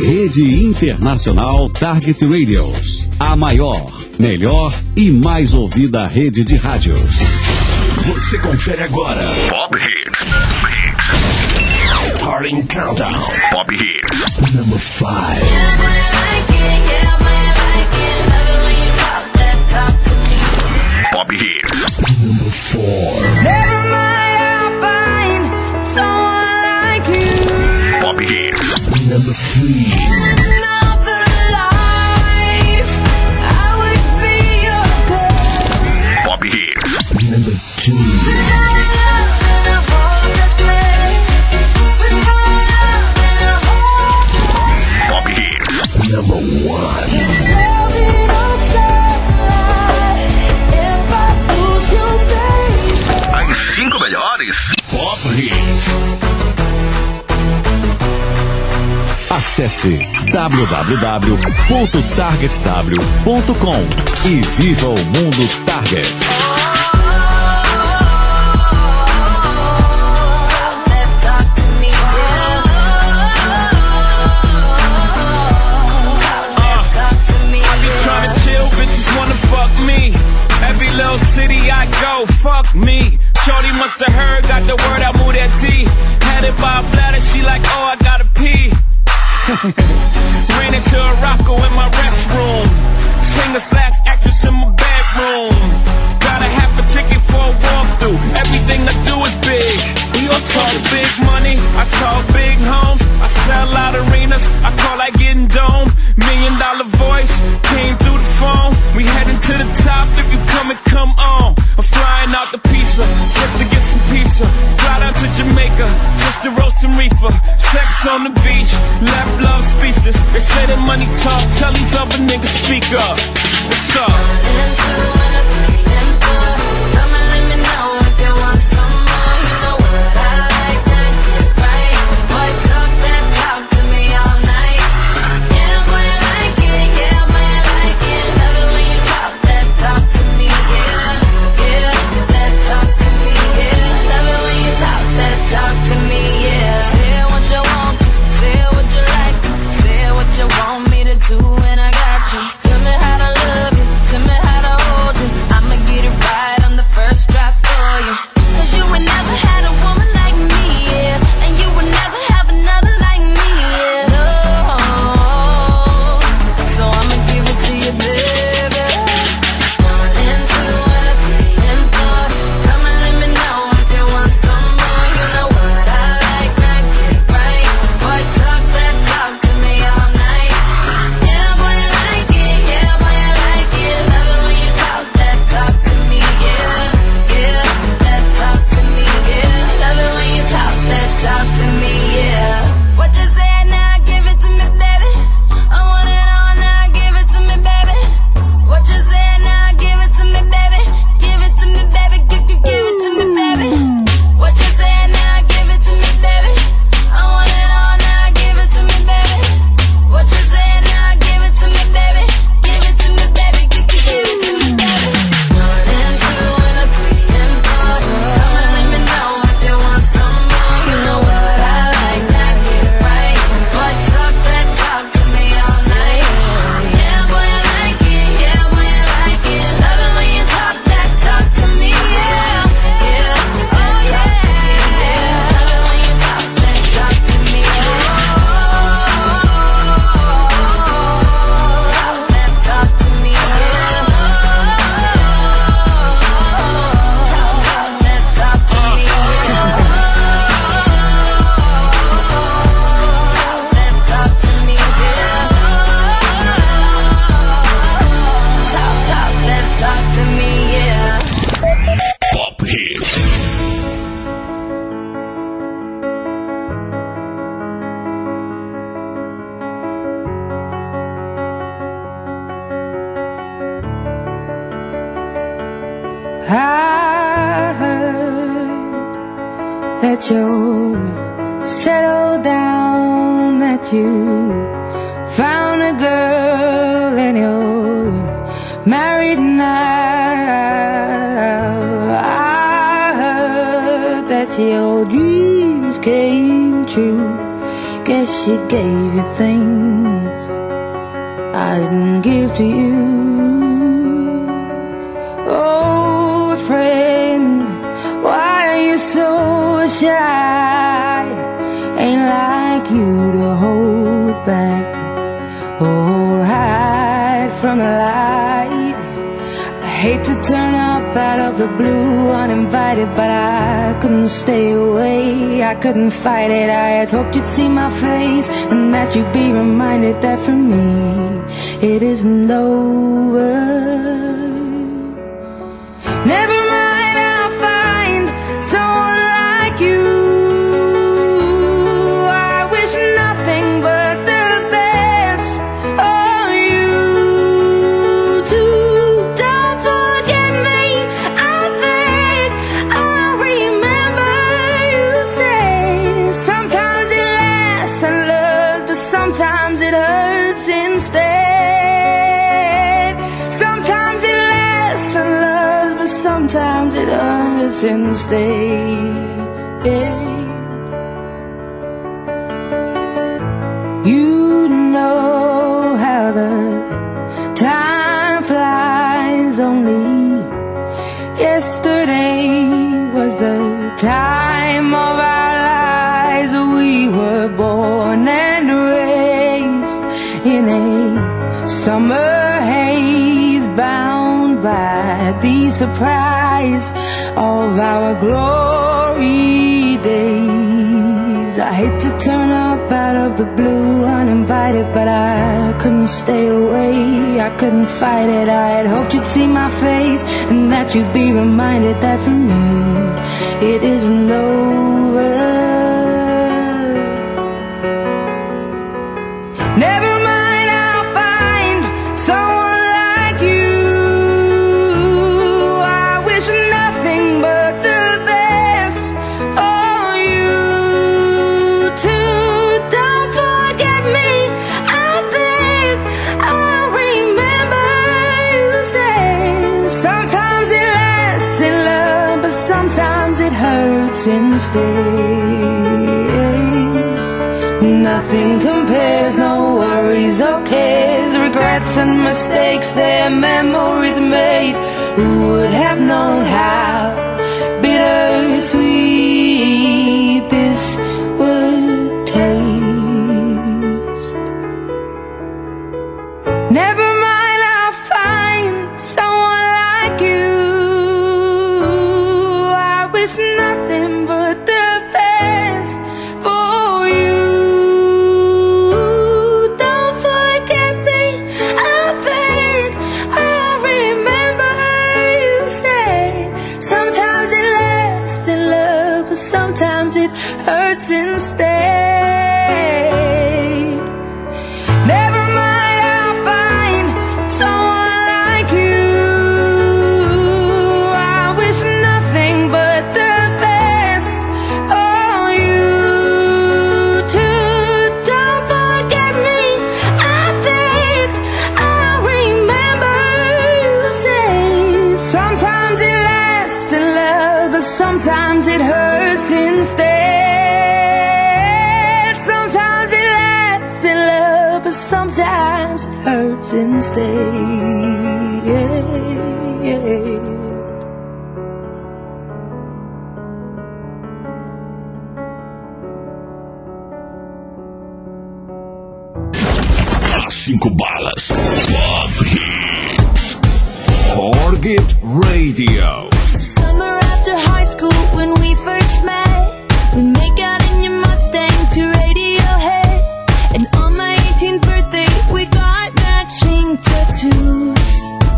Rede Internacional Target Radios. A maior, melhor e mais ouvida rede de rádios. Você confere agora Pop Hits. Starting Countdown. Pop Hits. Number 5. Pop Hits. Number 4. Never mind, I'll find someone like you. Pop Hits. Number 3. Another life, I would be your girl. Pop Hits. Number 2. Pop Hits. Number 1. As 5 melhores Pop Hits. Acesse www.targetw.com e viva o mundo Target. Every little city I go, fuck me. Shorty must have heard, got the word, I moved that D. Had it by a bladder, she like, oh, I gotta pee. Ran into a rocko in my restroom. Singer/actress in my bedroom. Got a half a ticket for a walkthrough. Everything I do is big. We all talk big money, I talk big homes. I sell out arenas, I call that getting dome. $1 million voice, came through the phone. We heading to the top, if you come and come on. I'm flying out the pizza, just to get some pizza. Fly down to Jamaica, just to roast some reefer. Sex on the beach, left love speechless. They say that money talk, tell these other niggas speak up. What's up? 1 and 2 and a 3 and 4. Come and let me know if you want some more. You know what I like, that get right. Boy, talk that talk to me all night. Yeah, boy, I like it. Yeah, boy, I like it. Love it when you talk that talk to me. Yeah, yeah, that talk to me. Yeah, love it when you talk that talk to me. Yeah, say what you want, say what you like, say what you want me to do, and I got you. Tell me how to love you, tell me how to hold you. I'ma get it right on the first try for you. 'Cause you would never had a woman like me, yeah. And you would never have another like me, yeah. No, so I'ma give it to you, baby. 1 and 2 and a 3 and 4. Come and let me know if you want some more. You know what I like, not get right. Boy, talk that talk to me all night. Yeah, boy, I like it. Yeah, boy, I like it. Love it when you talk that talk to me. Yeah, yeah, that talk to me. Yeah, love it when you talk that talk to me. Yeah. What you say now? Give it to me, baby. I want it all now. Give it to me, baby. What you say now? Give it to me, baby. Give it to me, baby. Give it to me, baby. What you say now? Give it to me, baby. I want it all now. Give it to me, baby. What you say now? Give it to me, baby. Give it to me, baby. Give it to me, baby. 1 and 2 and a 3 and 4. Come and let me know if you want some more. You know what I like, not get right. Boy, talk that talk to me all night. Yeah, boy, I like it. Yeah, boy, I like it. Love it when you talk that talk to me. Yeah, yeah, that talk to me. Yeah, love it when you talk that talk to me. Talk that talk to me. Yeah, talk that talk to me. Yeah, talk that talk to me. Yeah, talk that talk to me. Yeah. Pop Hits. I heard that you're settled down, that you found a girl and you're married now. I heard that your dreams came true. guess she gave you things I didn't give to you. Oh, friend, why are you so shy? Ain't like you to hold back or hide from the light. I hate to turn up out of the blue uninvited, but I couldn't stay away, I couldn't fight it. I had hoped you'd see my face and that you'd be reminded that for me it isn't over. Never mind, I'll find someone like you. I wish nothing but the best of you too. Don't forget me, I think I'll remember you say sometimes it lasts and loves, but sometimes it hurts instead. Sometimes it lasts and loves, but sometimes it hurts instead. You know how the time flies. Only yesterday was the time of our lives. We were born and raised in a summer haze, bound by the surprise of our glory days. I hate to turn up out of the blue uninvited, but I couldn't stay away, I couldn't fight it. I had hoped you'd see my face and that you'd be reminded that for me it isn't over. Never mind, I'll find someone like you. I wish nothing but the best for you too. Don't forget me, I think I'll remember you say sometimes it lasts in love, but sometimes it hurts instead. Nothing compares, no worries or cares, regrets and mistakes, their memories made. Who would have known how bittersweet this would taste? Never mind, I'll find someone like you. I wish nothing but the best for you. Don't forget me, I think I'll remember you say sometimes it lasts in love, but sometimes it hurts instead. Never mind, I'll find someone like you. I wish nothing but the best for you too. Don't forget me, I think I'll remember you say sometimes it lasts in love, but sometimes it hurts instead. Sometimes it lasts in love, but sometimes it hurts instead. As 5 balas. Pop Hits. Forget Radio. Summer after high school when we first met, we make out in your Mustang to Radiohead. And on my 18th birthday we got matching tattoos.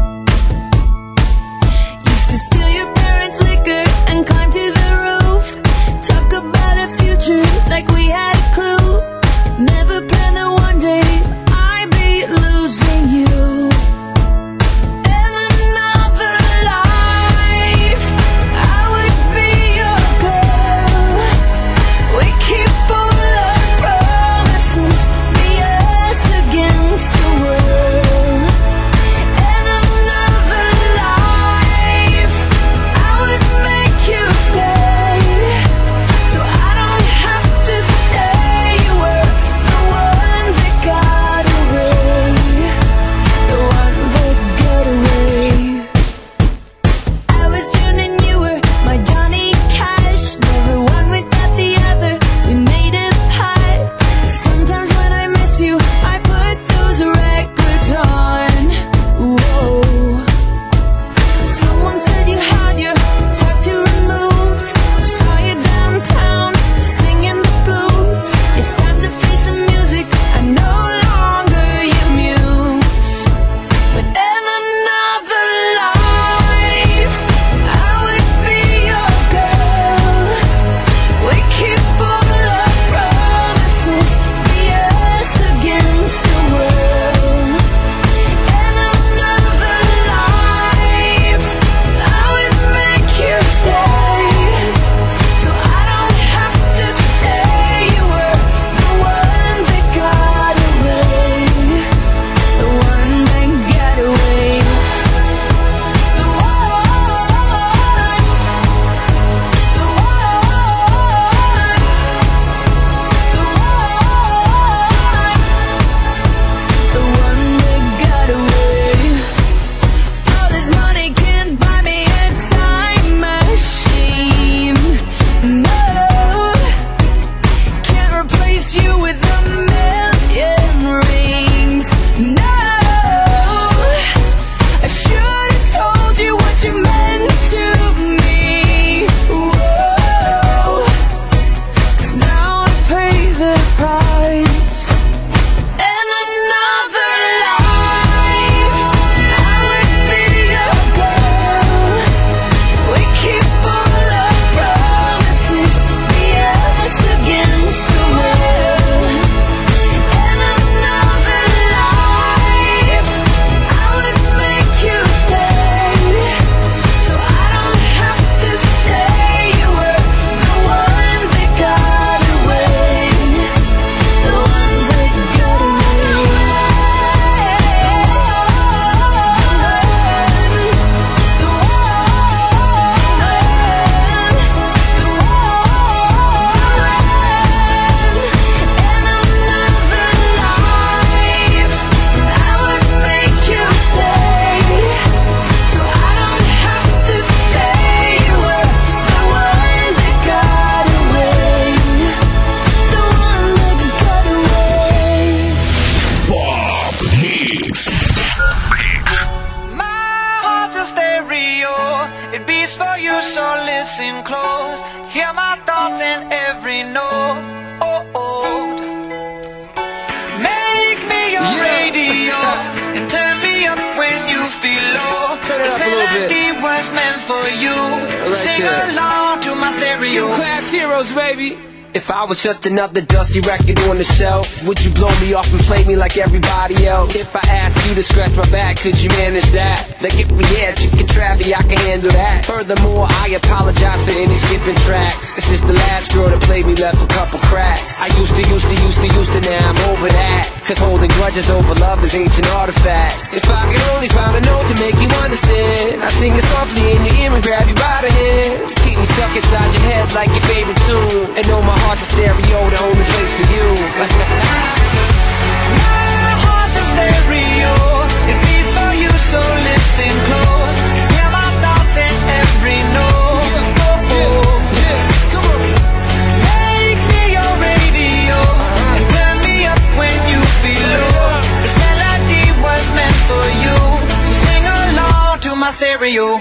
Used to steal your parents' liquor and climb to the roof. Talk about a future like we had a clue. Never planned that one day I'd be losing you. Another life, I would be your girl. We keep all our promises, be us against the world. And another life, I would make you stay, so I don't have to say a word. for you. So sing along to my stereo. Class heroes, baby. If I was just another dusty record on the shelf, would you blow me off and play me like everybody else? If I asked you to scratch my back, could you manage that? Like if we had chicken Travie, I can handle that. Furthermore, I apologize for any skipping tracks. This is the last girl that played me, left a couple cracks. I used to, now I'm over that. Cause holding grudges over love is ancient artifacts. If I could only find a note to make you understand, I sing it softly in your ear and grab you by the hands. Keep me stuck inside your head like your favorite tune. And know my heart's a stereo, the only place for you. My heart's a stereo, it beats for you, so listen close. Hear my thoughts in every note. Come on. Make me your radio, and turn me up when you feel low. This melody was meant for you, so sing along to my stereo.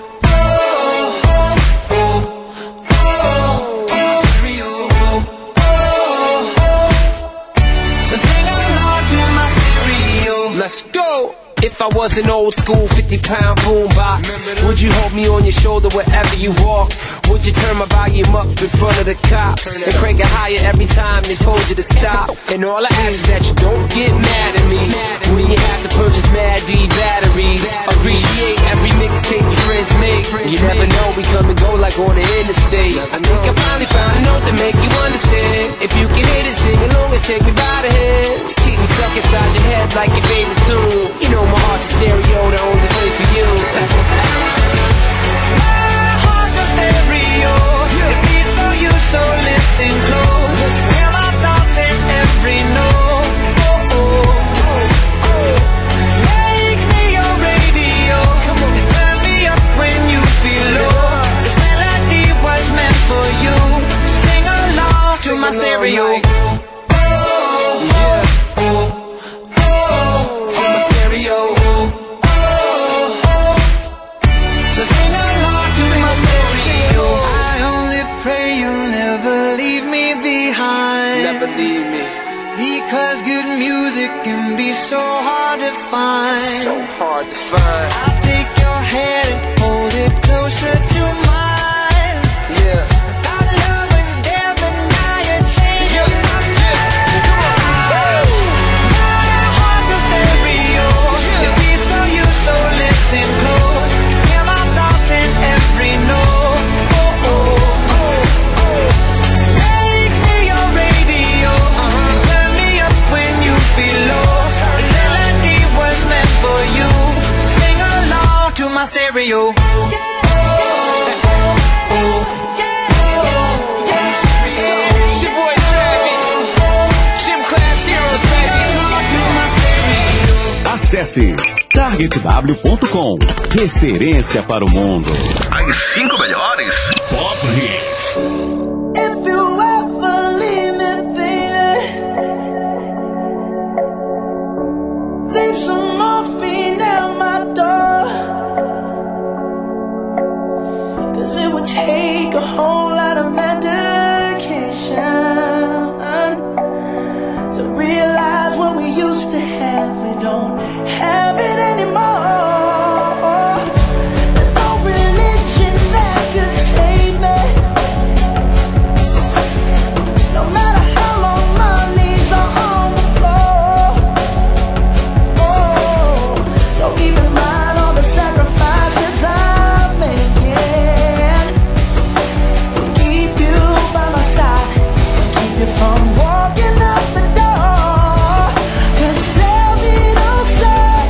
Let's go! If I was an old school 50-pound boombox, would you hold me on your shoulder wherever you walk? Would you turn my volume up in front of the cops and crank it higher every time they told you to stop? And all I ask is that you don't get mad at me when you have to purchase Mad D batteries. Appreciate every mixtape your friends make. You never know, we come and go like on the interstate. I think I finally found a note to make you understand. If you can hit it, sing along and take me by the hand. Just keep me stuck inside your head like your favorite tune. You know my heart's a stereo, the only place for you. My heart's a stereo, it beats for you, so listen close. Hear my thoughts in every note. Make me your radio, and turn me up when you feel low. This melody was meant for you, so sing along to my stereo. Because good music can be so hard to find. So hard to find. I'll take your hand and hold it closer to mine. Yeah. Our love was there, but now you're changing my mind. My heart's a stereo, it beats for you, so listen close. Hear my thoughts in every note. Make me your radio, and turn me up when you feel low. This melody was meant for you, so sing along to my stereo. It's your boy Travie, Gym Class Heroes, baby. Acesse targetw.com. Referência para o mundo. As 5 melhores Pop Hits. If you ever leave me, baby, leave some morphine at my door. 'Cause it would take a whole lot of medication to realize what we used to have. We don't have it anymore. There's no religion that could save me. No matter how long my knees are on the floor. Oh, so keep in mind all the sacrifices I'm making to keep you by my side and keep you from walking out the door. 'Cause there'll be no sun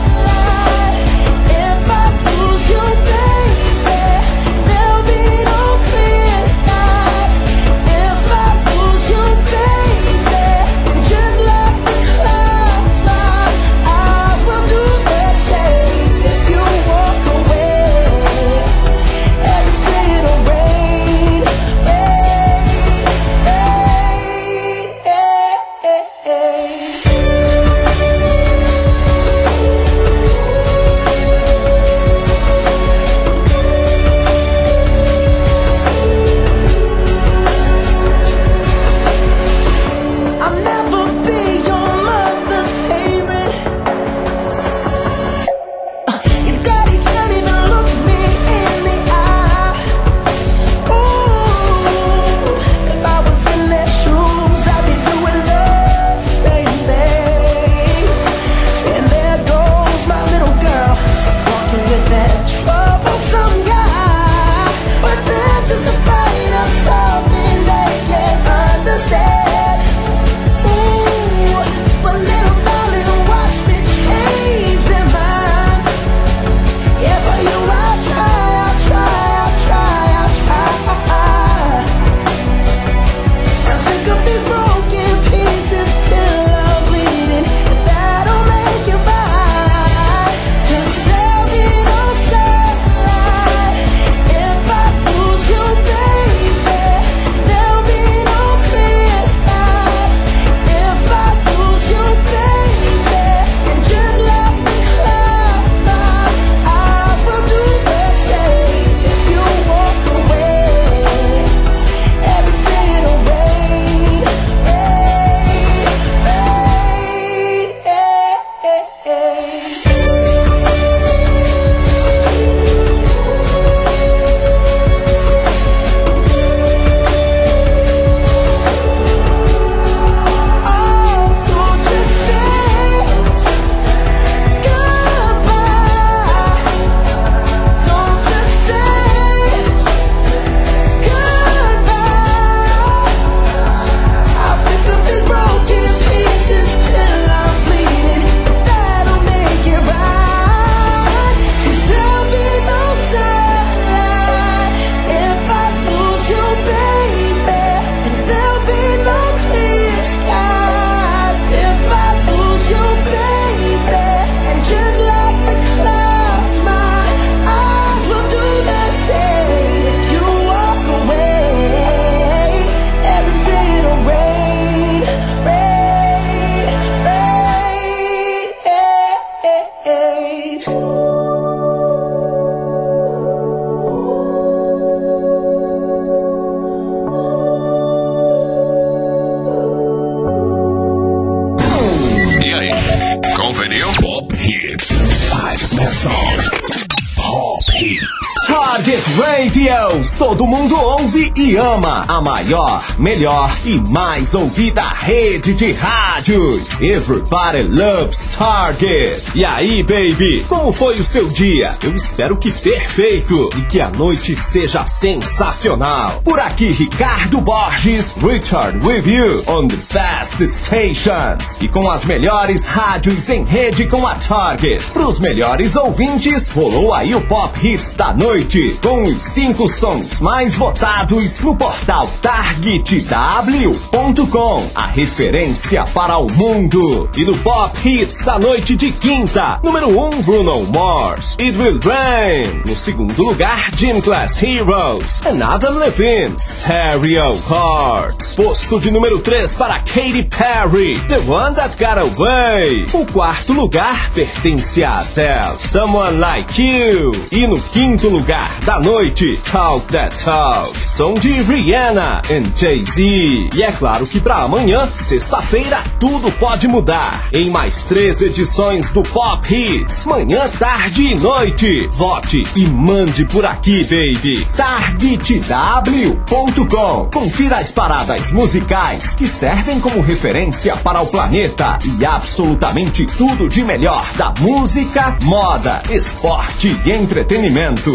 Radio. Todo mundo ouve e ama. A maior, melhor e mais ouvida rede de rádios. Everybody loves Target. E aí, baby? Como foi o seu dia? Eu espero que perfeito e que a noite seja sensacional. Por aqui, Ricardo Borges, Richard with you on the best stations. E com as melhores rádios em rede com a Target. Pros melhores ouvintes, rolou aí o Pop Hits da noite. Com os 5 sons mais votados no portal TargetW.com. A referência para o mundo. E no Pop Hits da noite de quinta, número 1, Bruno Mars, It Will Rain. No segundo lugar, Gym Class Heroes, and Adam Levine, Stereo Hearts. Posto de número 3 para Katy Perry, The One That Got Away. O quarto lugar pertence a Adele, Someone Like You. E no quinto lugar da noite, Talk That Talk, som de Rihanna and Jay-Z. E é claro que pra amanhã, sexta-feira, tudo pode mudar. Em mais 3 edições do Pop Hits, manhã, tarde e noite. Vote e mande por aqui, baby. TargetW.com. Confira as paradas musicais que servem como referência para o planeta e absolutamente tudo de melhor da música, moda, esporte e entretenimento.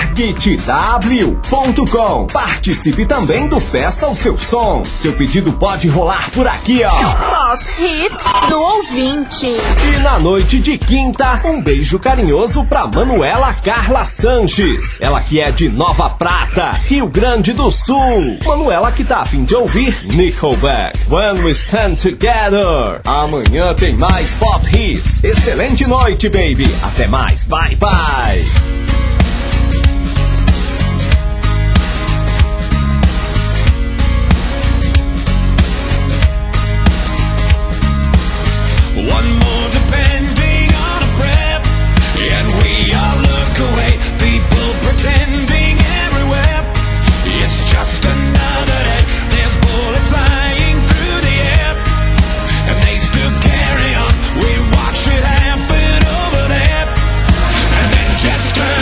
TargetW.com. Participe também do Peça o Seu Som. Seu pedido pode rolar por aqui, ó. Pop Hit do ouvinte. E na noite de quinta, um beijo carinhoso pra Manuela Carla Sanches. Ela que é de Nova Prata, Rio Grande do Sul. Manuela que tá a fim de ouvir Nickelback, When We Stand Together. Amanhã tem mais Pop Hits. Excelente noite, baby. Até mais. Bye, bye. One more depending on a prep, and we all look away. People pretending everywhere. It's just another day. There's bullets flying through the air, and they still carry on. We watch it happen over there, and then just turn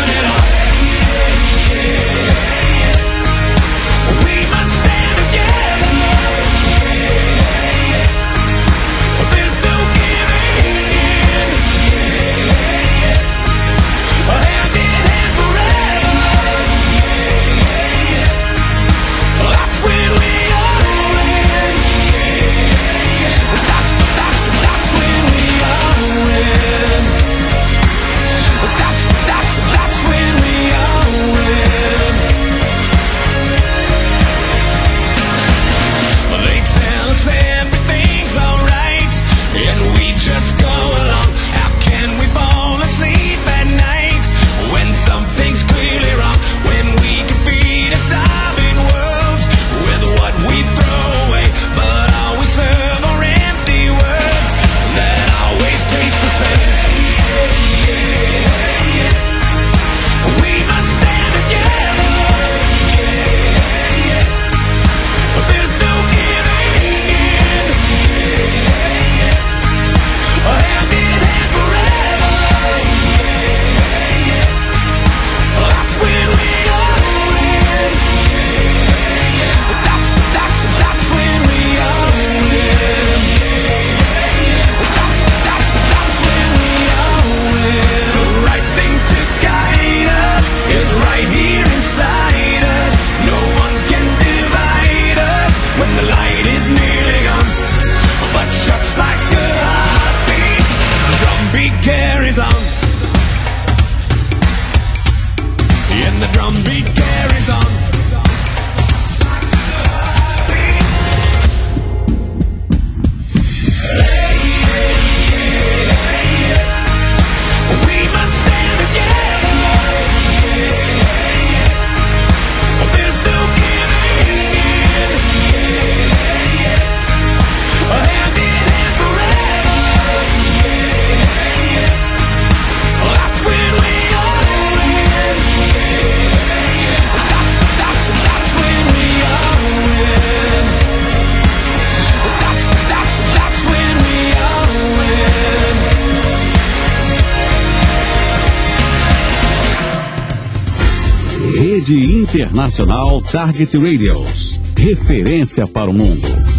Rede Internacional Target Radios. Referência para o mundo.